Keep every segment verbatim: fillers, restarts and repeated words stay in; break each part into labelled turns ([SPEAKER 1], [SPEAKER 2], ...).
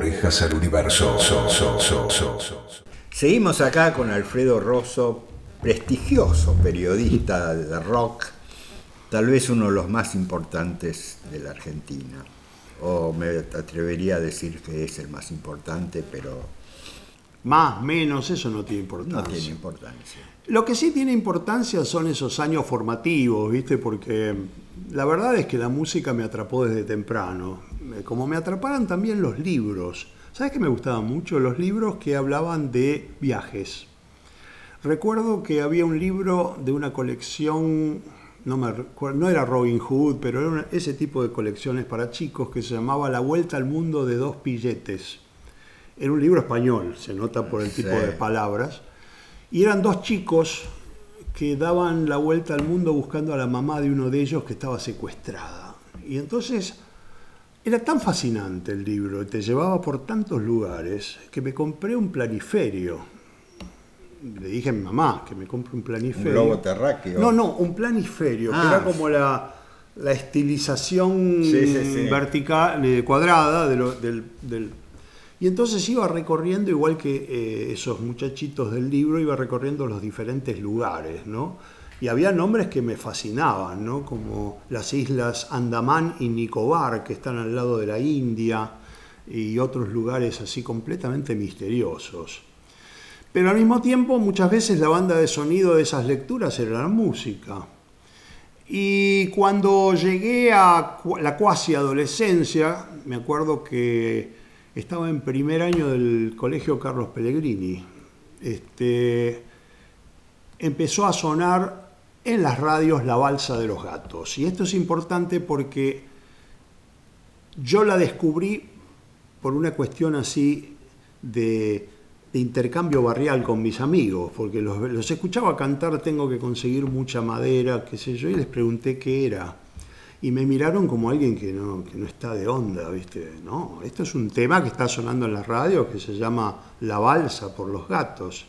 [SPEAKER 1] orejas al universo. So, so, so, so, so.
[SPEAKER 2] Seguimos acá con Alfredo Rosso, prestigioso periodista de rock, tal vez uno de los más importantes de la Argentina. O me atrevería a decir que es el más importante, pero...
[SPEAKER 3] Más, menos, eso no tiene importancia.
[SPEAKER 2] No tiene importancia.
[SPEAKER 3] Lo que sí tiene importancia son esos años formativos, ¿viste? Porque la verdad es que la música me atrapó desde temprano. Como me atraparan también los libros. ¿Sabes qué me gustaban mucho? Los libros que hablaban de viajes. Recuerdo que había un libro de una colección, no, me recuerdo, no era Robin Hood, pero era una, ese tipo de colecciones para chicos que se llamaba La Vuelta al Mundo de Dos Pilletes. Era un libro español, se nota por el tipo sí. de palabras. Y eran dos chicos que daban la vuelta al mundo buscando a la mamá de uno de ellos que estaba secuestrada. Y entonces era tan fascinante el libro, te llevaba por tantos lugares, que me compré un planiferio. Le dije a mi mamá que me compre un planiferio.
[SPEAKER 2] ¿Un globo terráqueo?
[SPEAKER 3] No, no, un planiferio, ah. que era como la, la estilización
[SPEAKER 2] sí, sí, sí.
[SPEAKER 3] vertical, eh, cuadrada de lo, del... del Y entonces iba recorriendo, igual que eh, esos muchachitos del libro, iba recorriendo los diferentes lugares, ¿no? Y había nombres que me fascinaban, ¿no? Como las islas Andamán y Nicobar, que están al lado de la India, y otros lugares así completamente misteriosos. Pero al mismo tiempo, muchas veces la banda de sonido de esas lecturas era la música. Y cuando llegué a la cuasi adolescencia, me acuerdo que estaba en primer año del colegio Carlos Pellegrini. Este, empezó a sonar en las radios La Balsa de los Gatos. Y esto es importante porque yo la descubrí por una cuestión así de, de intercambio barrial con mis amigos, porque los, los escuchaba cantar Tengo que conseguir mucha madera, qué sé yo, y les pregunté qué era. Y me miraron como alguien que no, que no está de onda, ¿viste? No, esto es un tema que está sonando en la radio que se llama La Balsa por los Gatos.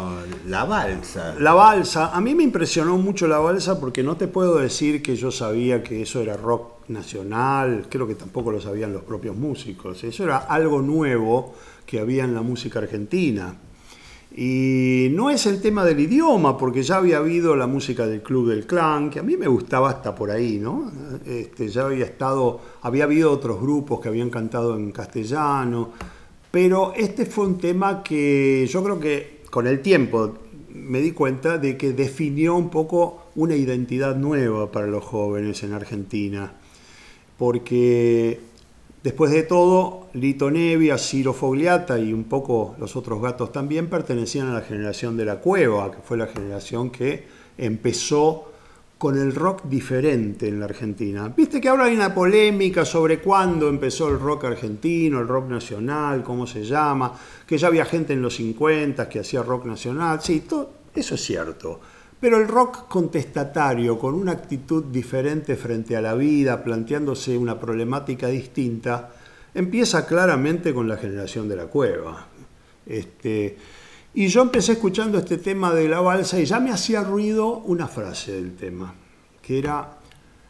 [SPEAKER 2] Bueno, la balsa.
[SPEAKER 3] La balsa, a mí me impresionó mucho la balsa porque no te puedo decir que yo sabía que eso era rock nacional, creo que tampoco lo sabían los propios músicos, eso era algo nuevo que había en la música argentina. Y no es el tema del idioma, porque ya había habido la música del Club del Clan, que a mí me gustaba hasta por ahí, ¿no? Este, ya había estado, había habido otros grupos que habían cantado en castellano, pero este fue un tema que yo creo que con el tiempo me di cuenta de que definió un poco una identidad nueva para los jóvenes en Argentina, porque después de todo, Lito Nebbia, Ciro Fogliata y un poco los otros Gatos también pertenecían a la generación de la Cueva, que fue la generación que empezó con el rock diferente en la Argentina. Viste que ahora hay una polémica sobre cuándo empezó el rock argentino, el rock nacional, cómo se llama, que ya había gente en los cincuenta que hacía rock nacional. Sí, todo, eso es cierto. Pero el rock contestatario, con una actitud diferente frente a la vida, planteándose una problemática distinta, empieza claramente con la generación de la Cueva. Este, y yo empecé escuchando este tema de la balsa y ya me hacía ruido una frase del tema, que era: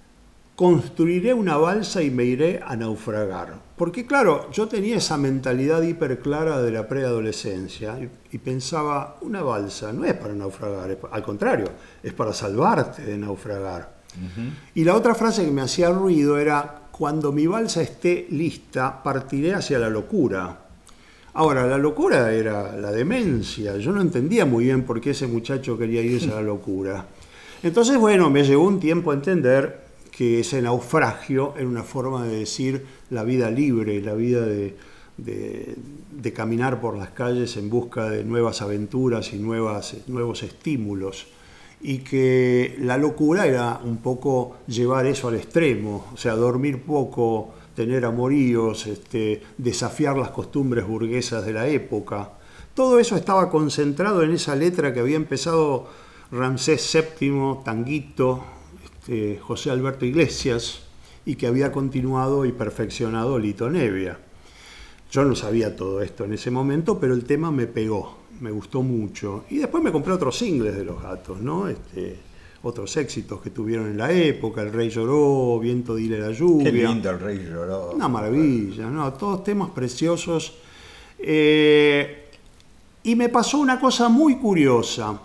[SPEAKER 3] construiré una balsa y me iré a naufragar. Porque claro, yo tenía esa mentalidad hiperclara de la preadolescencia y, y pensaba, una balsa no es para naufragar, es, al contrario, es para salvarte de naufragar. Uh-huh. Y la otra frase que me hacía ruido era: cuando mi balsa esté lista, partiré hacia la locura. Ahora, la locura era la demencia. Yo no entendía muy bien por qué ese muchacho quería irse a la locura. Entonces, bueno, me llevó un tiempo a entender que ese naufragio era una forma de decir la vida libre, la vida de, de, de caminar por las calles en busca de nuevas aventuras y nuevas, nuevos estímulos. Y que la locura era un poco llevar eso al extremo, o sea, dormir poco, tener amoríos, este, desafiar las costumbres burguesas de la época. Todo eso estaba concentrado en esa letra que había empezado Ramsés séptimo, Tanguito, este, José Alberto Iglesias, y que había continuado y perfeccionado Lito Nebbia. Yo no sabía todo esto en ese momento, pero el tema me pegó, me gustó mucho. Y después me compré otros singles de Los Gatos, ¿no? Este, otros éxitos que tuvieron en la época, El Rey Lloró, Viento dile la lluvia.
[SPEAKER 2] Qué lindo El Rey Lloró.
[SPEAKER 3] Una maravilla, ¿no? Todos temas preciosos. Eh, y me pasó una cosa muy curiosa.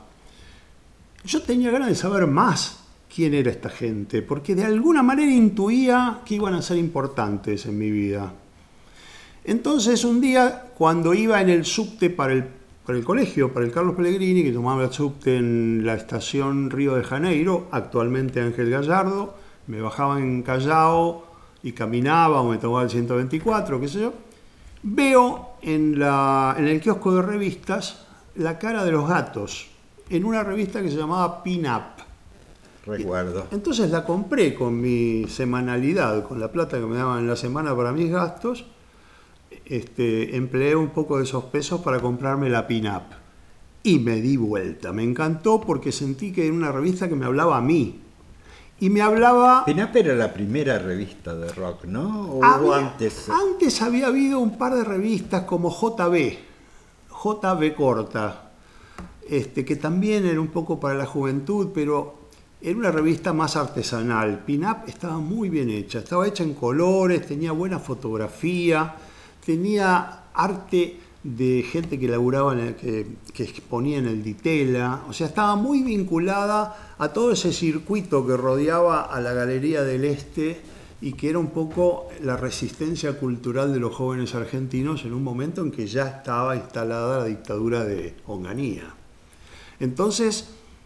[SPEAKER 3] Yo tenía ganas de saber más quién era esta gente, porque de alguna manera intuía que iban a ser importantes en mi vida. Entonces un día, cuando iba en el subte para el, para el colegio, para el Carlos Pellegrini, que tomaba el subte en la estación Río de Janeiro, actualmente Ángel Gallardo, me bajaba en Callao y caminaba o me tomaba el ciento veinticuatro, qué sé yo, veo en, la, en el kiosco de revistas la cara de Los Gatos, en una revista que se llamaba Pin Up.
[SPEAKER 2] Recuerdo.
[SPEAKER 3] Entonces la compré con mi semanalidad, con la plata que me daban en la semana para mis gastos. Este, empleé un poco de esos pesos para comprarme la Pin Up. Y me di vuelta. Me encantó porque sentí que era una revista que me hablaba a mí. Y me hablaba...
[SPEAKER 2] Pin Up era la primera revista de rock, ¿no? ¿O
[SPEAKER 3] había,
[SPEAKER 2] antes?
[SPEAKER 3] Antes había habido un par de revistas como J B. J B corta. Este, que también era un poco para la juventud, pero... era una revista más artesanal. Pin Up estaba muy bien hecha, estaba hecha en colores, tenía buena fotografía, tenía arte de gente que laburaba, en el, que, que exponía en el Ditela, o sea, estaba muy vinculada a todo ese circuito que rodeaba a la Galería del Este y que era un poco la resistencia cultural de los jóvenes argentinos en un momento en que ya estaba instalada la dictadura de Onganía. Entonces,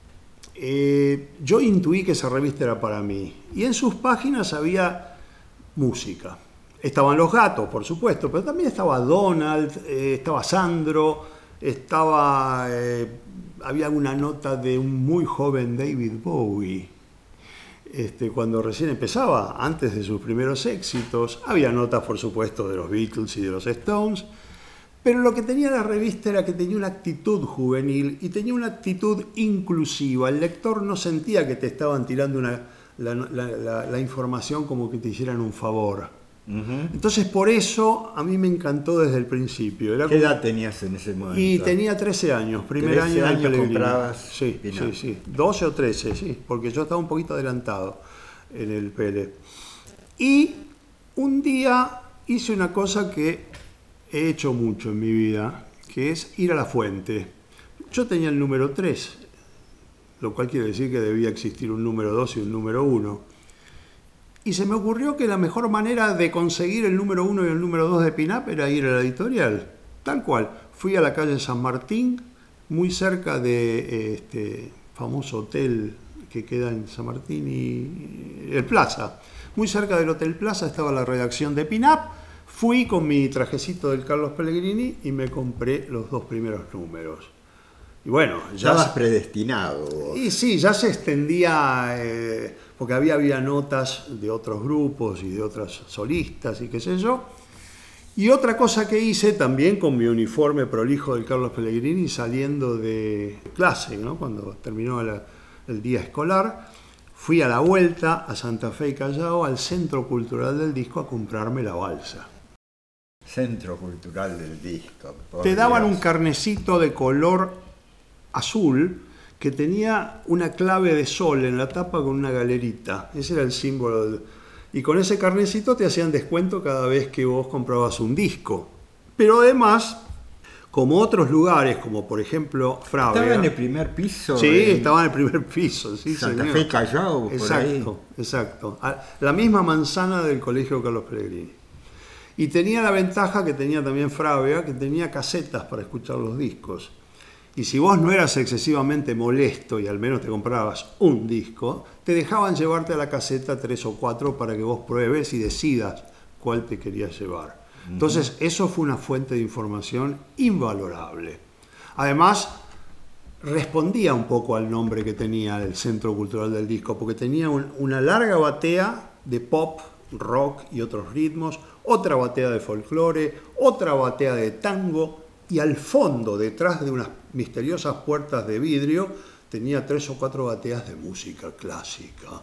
[SPEAKER 3] Eh, yo intuí que esa revista era para mí. Y en sus páginas había música. Estaban Los Gatos, por supuesto, pero también estaba Donald, eh, estaba Sandro, estaba, eh, había una nota de un muy joven David Bowie, este, cuando recién empezaba, antes de sus primeros éxitos. Había notas, por supuesto, de los Beatles y de los Stones. Pero lo que tenía la revista era que tenía una actitud juvenil y tenía una actitud inclusiva. El lector no sentía que te estaban tirando una, la, la, la, la información como que te hicieran un favor.
[SPEAKER 2] Ujú.
[SPEAKER 3] Entonces por eso a mí me encantó desde el principio. Era
[SPEAKER 2] ¿Qué
[SPEAKER 3] como-
[SPEAKER 2] edad tenías en ese momento?
[SPEAKER 3] Y tenía trece años, primer
[SPEAKER 2] trece
[SPEAKER 3] año del
[SPEAKER 2] años
[SPEAKER 3] Pellegrini.
[SPEAKER 2] comprabas
[SPEAKER 3] Sí,
[SPEAKER 2] Pin-Up.
[SPEAKER 3] sí, sí. doce o trece, sí, porque yo estaba un poquito adelantado en el Pele. Y un día hice una cosa que he hecho mucho en mi vida, que es ir a la fuente. Yo tenía el número tres, lo cual quiere decir que debía existir un número dos y un número uno. Y se me ocurrió que la mejor manera de conseguir el número uno y el número dos de Pin-Up era ir a la editorial. Tal cual. Fui a la calle San Martín, muy cerca de este famoso hotel que queda en San Martín y el Plaza. Muy cerca del Hotel Plaza estaba la redacción de Pin-Up. Fui con mi trajecito del Carlos Pellegrini y me compré los dos primeros números. Y bueno, ya...
[SPEAKER 2] Estabas
[SPEAKER 3] se-
[SPEAKER 2] predestinado vos.
[SPEAKER 3] Y sí, ya se extendía, eh, porque había, había notas de otros grupos y de otras solistas y qué sé yo. Y otra cosa que hice también con mi uniforme prolijo del Carlos Pellegrini saliendo de clase, ¿no? Cuando terminó la- el día escolar, fui a la vuelta a Santa Fe y Callao, al Centro Cultural del Disco, a comprarme la balsa.
[SPEAKER 2] Centro Cultural del Disco. por
[SPEAKER 3] Te daban
[SPEAKER 2] Dios.
[SPEAKER 3] un carnecito de color azul que tenía una clave de sol en la tapa con una galerita. Ese era el símbolo. del- Y con ese carnecito te hacían descuento cada vez que vos comprabas un disco. Pero además, como otros lugares, como por ejemplo Fravia.
[SPEAKER 2] ¿Estaba en el primer piso?
[SPEAKER 3] Sí,
[SPEAKER 2] en
[SPEAKER 3] estaba en el primer piso. Sí,
[SPEAKER 2] Santa
[SPEAKER 3] señor.
[SPEAKER 2] Fe, Callao, por
[SPEAKER 3] Exacto,
[SPEAKER 2] ahí.
[SPEAKER 3] exacto. A- La misma manzana del Colegio Carlos Pellegrini. Y tenía la ventaja que tenía también Fravia, que tenía casetas para escuchar los discos. Y si vos no eras excesivamente molesto y al menos te comprabas un disco, te dejaban llevarte a la caseta tres o cuatro para que vos pruebes y decidas cuál te querías llevar. Entonces, eso fue una fuente de información invalorable. Además, respondía un poco al nombre que tenía el Centro Cultural del Disco, porque tenía un- una larga batea de pop, rock y otros ritmos, otra batea de folclore, otra batea de tango, y al fondo, detrás de unas misteriosas puertas de vidrio, tenía tres o cuatro bateas de música clásica.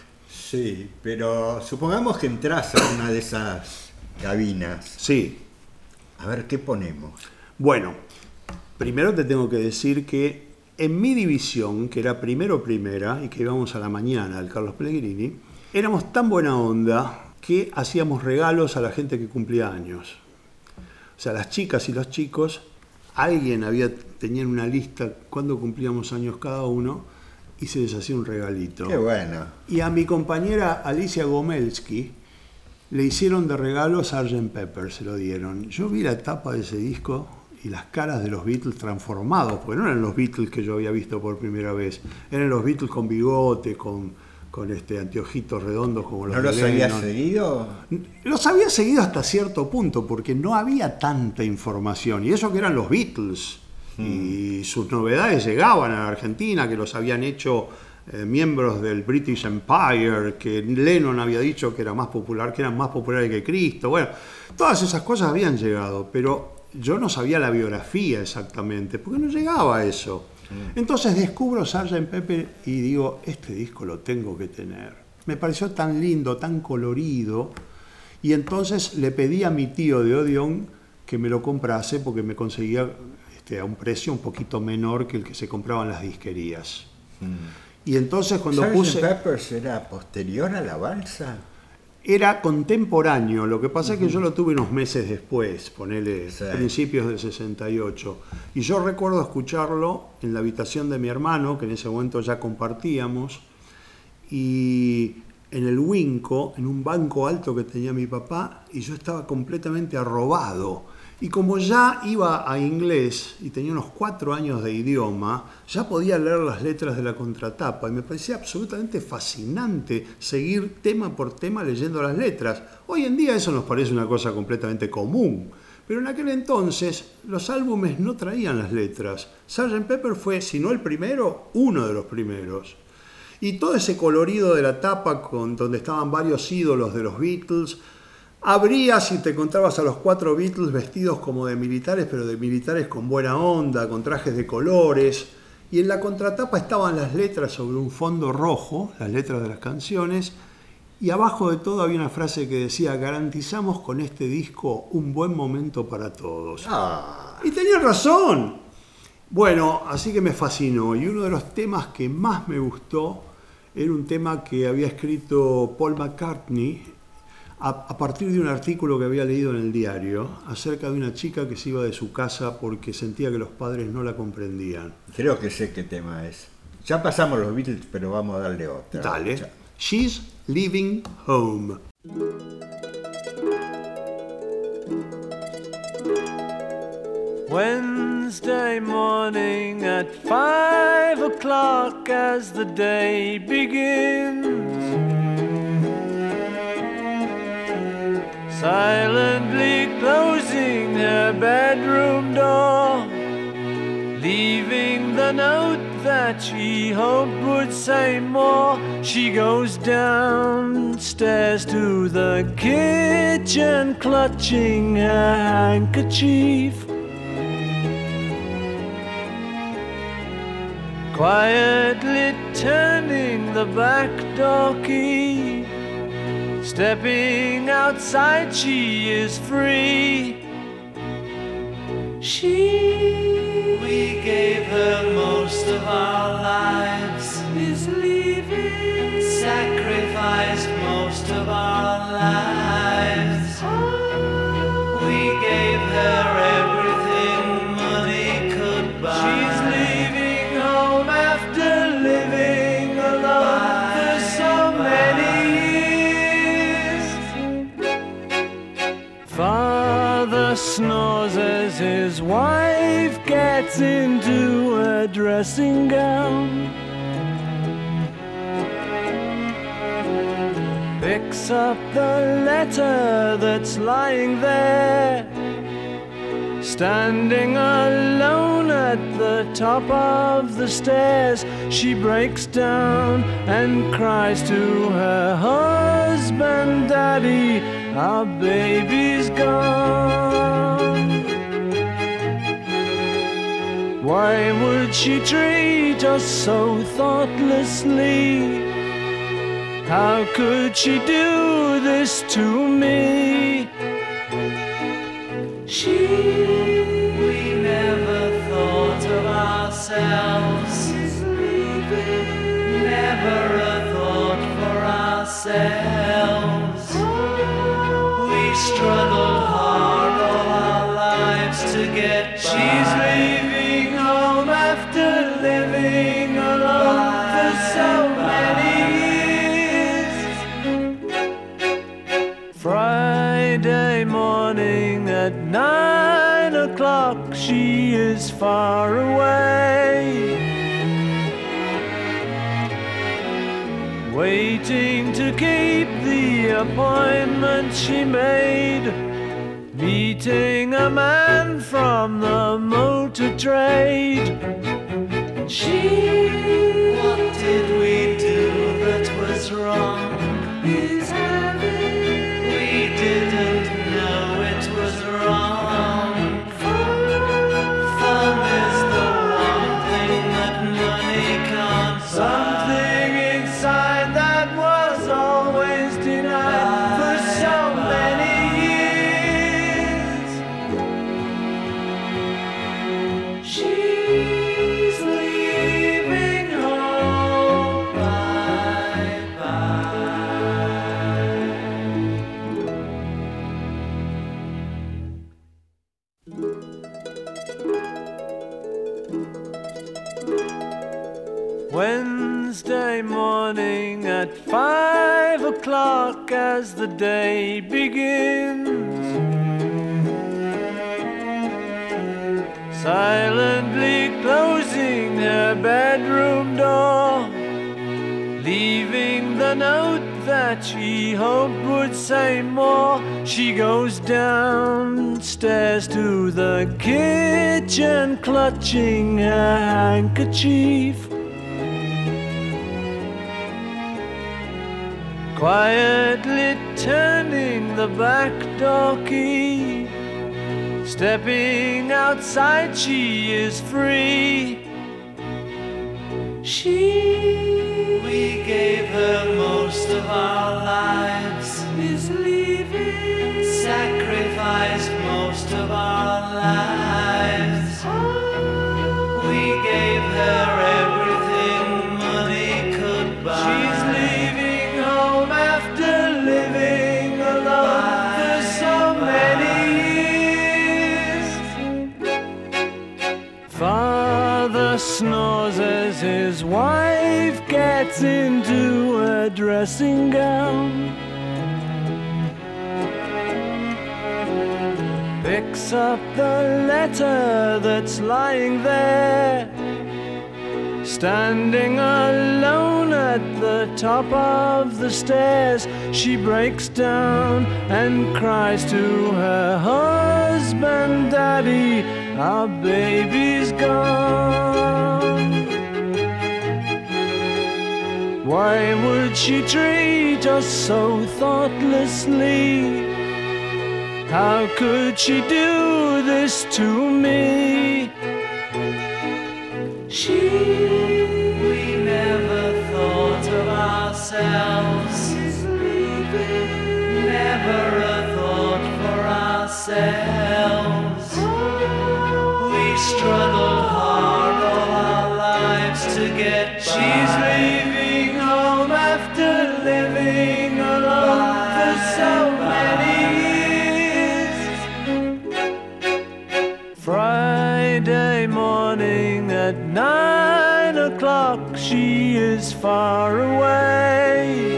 [SPEAKER 2] Sí, pero supongamos que entras a una de esas cabinas.
[SPEAKER 3] Sí,
[SPEAKER 2] A ver, ¿qué ponemos?
[SPEAKER 3] bueno, primero te tengo que decir que en mi división, que era primero primera y que íbamos a la mañana al Carlos Pellegrini, éramos tan buena onda que hacíamos regalos a la gente que cumplía años. O sea, las chicas y los chicos, alguien había, tenían una lista cuando cumplíamos años cada uno y se les hacía un regalito.
[SPEAKER 2] Qué bueno.
[SPEAKER 3] Y a mi compañera Alicia Gomelski le hicieron de regalo sergeant Pepper, se lo dieron. Yo vi la tapa de ese disco y las caras de los Beatles transformados, porque no eran los Beatles que yo había visto por primera vez, eran los Beatles con bigote, con, con este anteojitos redondos como los
[SPEAKER 2] ¿No
[SPEAKER 3] de
[SPEAKER 2] los habías
[SPEAKER 3] Lennon.
[SPEAKER 2] seguido?
[SPEAKER 3] Los había seguido hasta cierto punto, porque no había tanta información, y eso que eran los Beatles, y sus novedades llegaban a la Argentina, que los habían hecho eh, miembros del British Empire, que Lennon había dicho que era más popular, que eran más populares que Cristo. Bueno, todas esas cosas habían llegado, pero yo no sabía la biografía exactamente, porque no llegaba a eso. Entonces descubro sergeant Pepper y digo, este disco lo tengo que tener. Me pareció tan lindo, tan colorido, y entonces le pedí a mi tío de Odeón que me lo comprase porque me conseguía este, a un precio un poquito menor que el que se compraba en las disquerías. Y entonces cuando
[SPEAKER 2] ¿sergeant
[SPEAKER 3] puse...
[SPEAKER 2] Pepper's era posterior a la balsa?
[SPEAKER 3] Era contemporáneo, lo que pasa es que yo lo tuve unos meses después, ponele
[SPEAKER 2] Sí.
[SPEAKER 3] principios del sesenta y ocho. Y yo recuerdo escucharlo en la habitación de mi hermano, que en ese momento ya compartíamos, y en el Winco, en un banco alto que tenía mi papá, y yo estaba completamente arrobado. Y como ya iba a inglés y tenía unos cuatro años de idioma, ya podía leer las letras de la contratapa y me parecía absolutamente fascinante seguir tema por tema leyendo las letras. Hoy en día eso nos parece una cosa completamente común, pero en aquel entonces los álbumes no traían las letras. sergeant Pepper fue, si no el primero, uno de los primeros. Y todo ese colorido de la tapa con, donde estaban varios ídolos de los Beatles. Abrías y te encontrabas a los cuatro Beatles vestidos como de militares, pero de militares con buena onda, con trajes de colores. Y en la contratapa estaban las letras sobre un fondo rojo, las letras de las canciones, Y abajo de todo había una frase que decía, garantizamos con este disco un buen momento para todos.
[SPEAKER 2] Ah,
[SPEAKER 3] Y tenía razón. Bueno, así que me fascinó. Y uno de los temas que más me gustó era un tema que había escrito Paul McCartney a, a partir de un artículo que había leído en el diario acerca de una chica que se iba de su casa porque sentía que los padres no la comprendían.
[SPEAKER 2] creo que sé qué tema es. Ya pasamos los Beatles, pero vamos a darle otra.
[SPEAKER 3] Dale.
[SPEAKER 2] Ya.
[SPEAKER 3] She's Leaving Home.
[SPEAKER 4] Wednesday morning at five o'clock as the day begins, silently closing her bedroom door, leaving the note that she hoped would say more. She goes downstairs to the kitchen, clutching her handkerchief, quietly turning the back door key. Stepping outside, she is free. She, we gave her most of our lives, is leaving. Sacrificed most of our lives. We gave her everything money could buy. She's leaving home after living alone for so many years. Father snores as his wife gets into a dressing gown, picks up the letter that's lying there, standing alone at the top of the stairs. She breaks down and cries to her husband, Daddy, our baby's gone. Why would she treat us so thoughtlessly? How could she do this to me? She, we never thought of ourselves, never a thought for ourselves. We struggled hard all our lives to get by. She's leaving home after living alone for so many years. Friday morning at nine o'clock, she is far away, waiting to keep the appointment she made, meeting a man from the motor trade. She, what did we do that was wrong? Is having, we didn't know it was wrong. Fun is the one thing that money can't buy. Something inside that was always denied for so many years. She's leaving home, bye bye. Wednesday morning at five o'clock as the day begins, silently closing her bedroom door, leaving the note that she hoped would say more. She goes downstairs to the kitchen, clutching her handkerchief, quietly turning the back door key. Stepping outside, she is free. She, we gave her most of our lives. as his wife gets into a dressing gown. Picks up the letter that's lying there, standing alone at the top of the stairs. She breaks down and cries to her husband, "Daddy, our baby's gone." Why would she treat us so thoughtlessly? How could she do this to me? She, we never thought of ourselves, never a thought for ourselves. We struggled hard all our lives to get by. She's leaving home after living alone for so many years. Friday morning at nine o'clock, she is far away,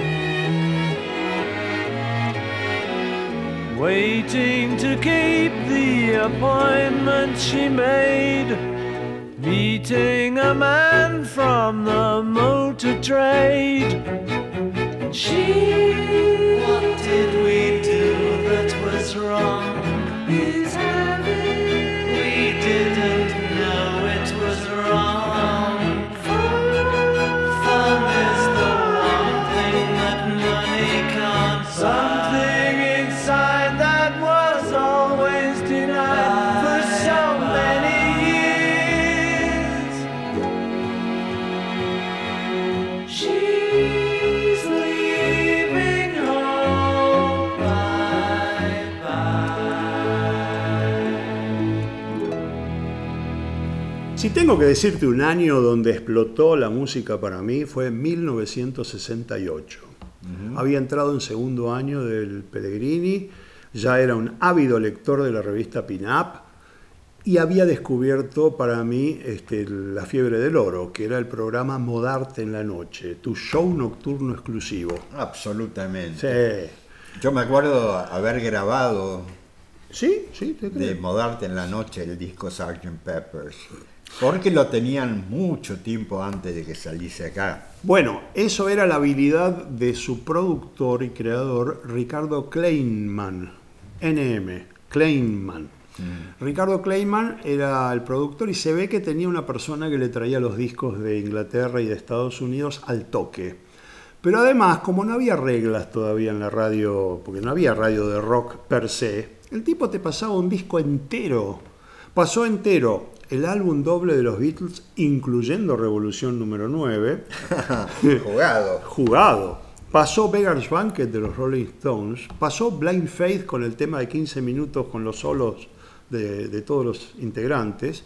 [SPEAKER 4] waiting to keep the appointment she made, meeting a man from the motor trade. She, what did we do that was wrong? He's having, we didn't know it was wrong. Fun is the one thing that money can't buy. Something inside that was always denied for so many years. She's leaving home, bye bye.
[SPEAKER 3] Si tengo que decirte un año donde explotó la música para mí, fue mil novecientos sesenta y ocho. Uh-huh. Había entrado en segundo año del Pellegrini, ya era un ávido lector de la revista Pin Up y había descubierto para mí este, La Fiebre del Oro, que era el programa Modarte en la Noche, tu show nocturno exclusivo.
[SPEAKER 2] Absolutamente.
[SPEAKER 3] Sí.
[SPEAKER 2] Yo me acuerdo haber grabado
[SPEAKER 3] Sí, sí, te creo.
[SPEAKER 2] de Modarte en la Noche el disco sergeant Pepper's, porque lo tenían mucho tiempo antes de que saliese acá.
[SPEAKER 3] Bueno, eso era la habilidad de su productor y creador Ricardo Kleinman, N M, Kleinman. Mm. Ricardo Kleinman era el productor y se ve que tenía una persona que le traía los discos de Inglaterra y de Estados Unidos al toque. Pero además, como no había reglas todavía en la radio, porque no había radio de rock per se, el tipo te pasaba un disco entero. Pasó entero el álbum doble de los Beatles, incluyendo Revolución número nueve.
[SPEAKER 2] Jugado.
[SPEAKER 3] Jugado. Pasó Beggar's Banquet de los Rolling Stones. Pasó Blind Faith con el tema de quince minutos con los solos de, de todos los integrantes.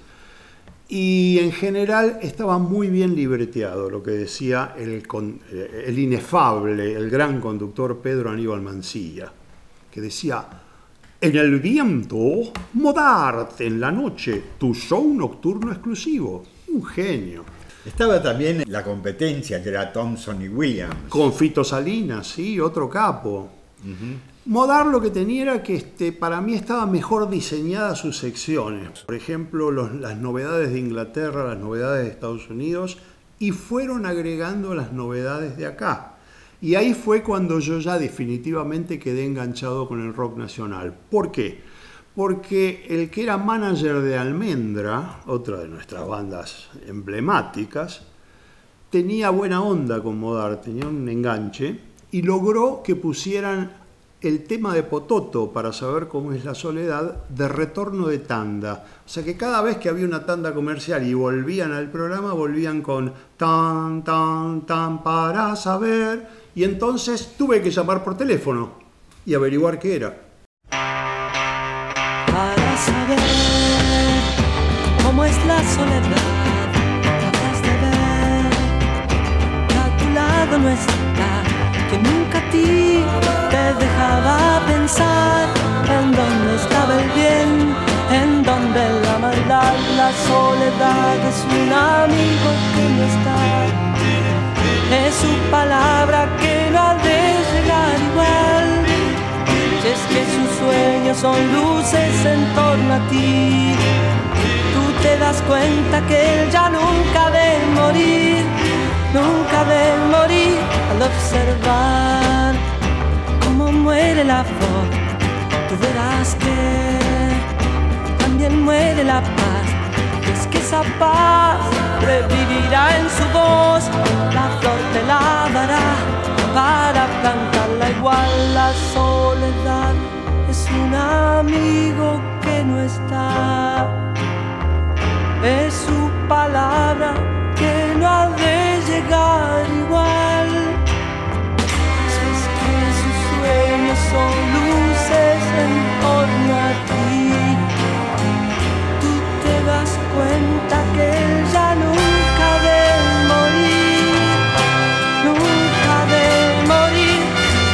[SPEAKER 3] Y en general estaba muy bien libreteado, lo que decía el, el inefable, el gran conductor Pedro Aníbal Mansilla, que decía: en el viento, Modarte en la noche, tu show nocturno exclusivo. Un genio.
[SPEAKER 2] Estaba también la competencia, que era Thompson y Williams.
[SPEAKER 3] Con Fito Salinas, sí, otro capo. Uh-huh. Modar lo que tenía era que este, para mí estaba mejor diseñadas sus secciones. Por ejemplo, los, las novedades de Inglaterra, las novedades de Estados Unidos, y fueron agregando las novedades de acá. Y ahí fue cuando yo ya definitivamente quedé enganchado con el rock nacional. ¿Por qué? Porque el que era manager de Almendra, otra de nuestras bandas emblemáticas, tenía buena onda con Modar, tenía un enganche, y logró que pusieran el tema de Pototo, Para saber cómo es la soledad, de retorno de tanda. O sea que cada vez que había una tanda comercial y volvían al programa, volvían con tan, tan, tan, para saber. Y entonces tuve que llamar por teléfono y averiguar qué era.
[SPEAKER 5] Para saber cómo es la soledad, capaz de ver que a tu lado no está, que nunca a ti te dejaba pensar en dónde estaba el bien, en dónde la maldad, la la soledad es un amigo que no está. Es su palabra que no ha de llegar igual. Si es que sus sueños son luces en torno a ti, tú te das cuenta que él ya nunca ha de morir, nunca ha de morir. Al observar cómo muere la flor, tú verás que también muere la paz. Es que esa paz revivirá en su voz, la flor te la dará para plantarla igual. La soledad es un amigo que no está, es su palabra que no ha de llegar igual. Si es que sus sueños son luces en torno a ti, tú te das cuenta que él ya nunca ha de morir, nunca ha de morir.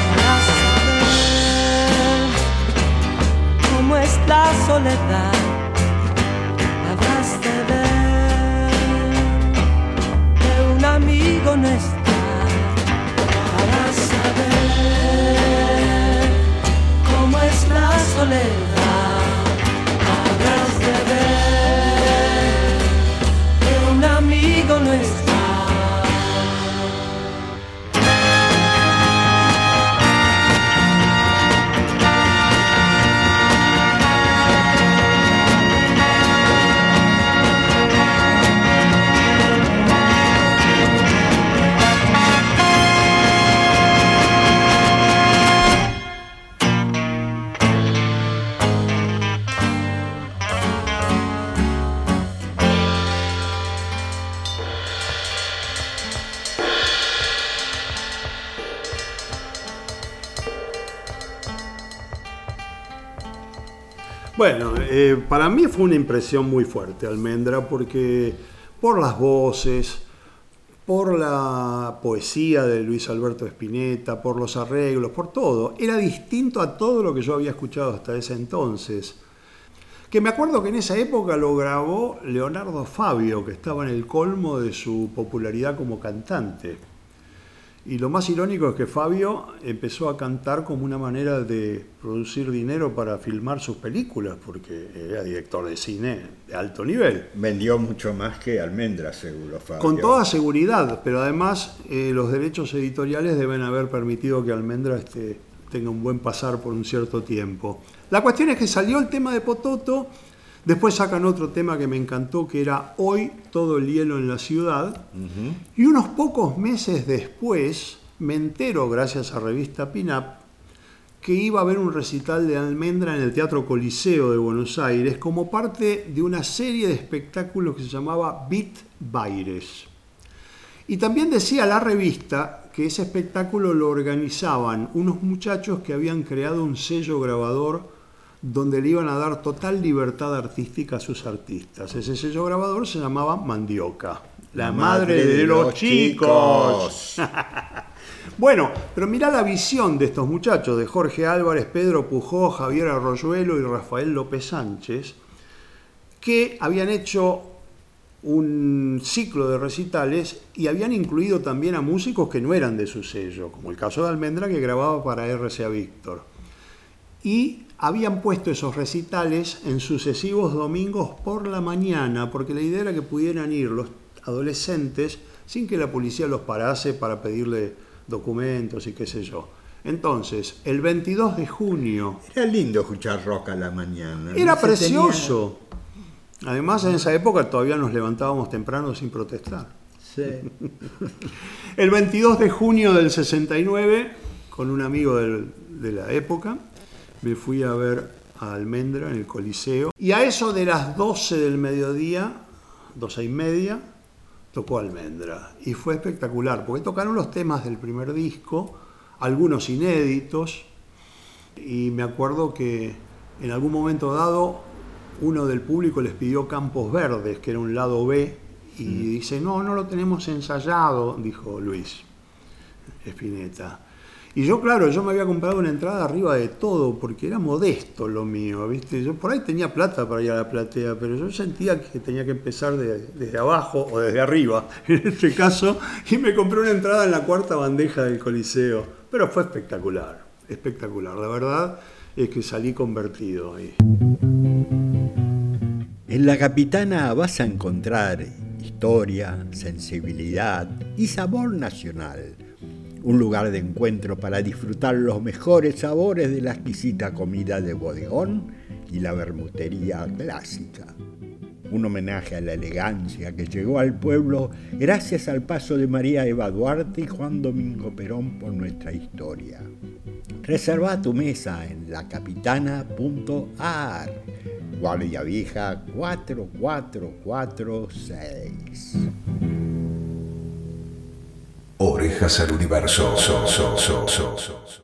[SPEAKER 5] Para saber cómo es la soledad, habrás de ver que un amigo no está. Para saber cómo es la soledad, habrás de ver que un amigo no está.
[SPEAKER 3] Bueno, eh, para mí fue una impresión muy fuerte Almendra, porque por las voces, por la poesía de Luis Alberto Spinetta, por los arreglos, por todo, era distinto a todo lo que yo había escuchado hasta ese entonces. Que me acuerdo que en esa época lo grabó Leonardo Fabio, que estaba en el colmo de su popularidad como cantante. Y lo más irónico es que Fabio empezó a cantar como una manera de producir dinero para filmar sus películas, porque era director de cine de alto nivel.
[SPEAKER 2] Vendió mucho más que Almendra, seguro, Fabio.
[SPEAKER 3] Con toda seguridad, pero además eh, los derechos editoriales deben haber permitido que Almendra este, tenga un buen pasar por un cierto tiempo. La cuestión es que salió el tema de Pototo, después sacan otro tema que me encantó, que era Hoy todo el hielo en la ciudad. Uh-huh. Y unos pocos meses después me entero, gracias a Revista Pin-Up, que iba a haber un recital de Almendra en el Teatro Coliseo de Buenos Aires como parte de una serie de espectáculos que se llamaba Beat Baires. Y también decía la revista que ese espectáculo lo organizaban unos muchachos que habían creado un sello grabador donde le iban a dar total libertad artística a sus artistas. Ese sello grabador se llamaba Mandioca, la, la madre, madre de, de los, los chicos. chicos. Bueno, pero mirá la visión de estos muchachos, de Jorge Álvarez, Pedro Pujó, Javier Arroyuelo y Rafael López Sánchez, que habían hecho un ciclo de recitales y habían incluido también a músicos que no eran de su sello, como el caso de Almendra, que grababa para R C A Víctor. Y habían puesto esos recitales en sucesivos domingos por la mañana, porque la idea era que pudieran ir los adolescentes sin que la policía los parase para pedirle documentos y qué sé yo. Entonces, el veintidós de junio...
[SPEAKER 2] Era lindo escuchar rock a la mañana.
[SPEAKER 3] Era no precioso. Tenía... Además, en esa época todavía nos levantábamos temprano sin protestar.
[SPEAKER 2] Sí.
[SPEAKER 3] El veintidós de junio del sesenta y nueve, con un amigo del, de la época, me fui a ver a Almendra en el Coliseo. Y a eso de las doce del mediodía, doce y media, tocó Almendra. Y fue espectacular, porque tocaron los temas del primer disco, algunos inéditos. Y me acuerdo que en algún momento dado, uno del público les pidió Campos Verdes, que era un lado B, y mm. dice, no, no lo tenemos ensayado, dijo Luis Spinetta. Y yo, claro, yo me había comprado una entrada arriba de todo, porque era modesto lo mío, ¿viste? Yo por ahí tenía plata para ir a la platea, pero yo sentía que tenía que empezar de, desde abajo o desde arriba, en este caso, y me compré una entrada en la cuarta bandeja del Coliseo. Pero fue espectacular, espectacular. La verdad es que salí convertido ahí.
[SPEAKER 2] En La Capitana vas a encontrar historia, sensibilidad y sabor nacional. Un lugar de encuentro para disfrutar los mejores sabores de la exquisita comida de bodegón y la bermutería clásica. Un homenaje a la elegancia que llegó al pueblo gracias al paso de María Eva Duarte y Juan Domingo Perón por nuestra historia. Reserva tu mesa en la capitana punto a r, Guardia Vieja cuatro cuatro cuatro seis.
[SPEAKER 1] Orejas al universo. So, so, so, so, so.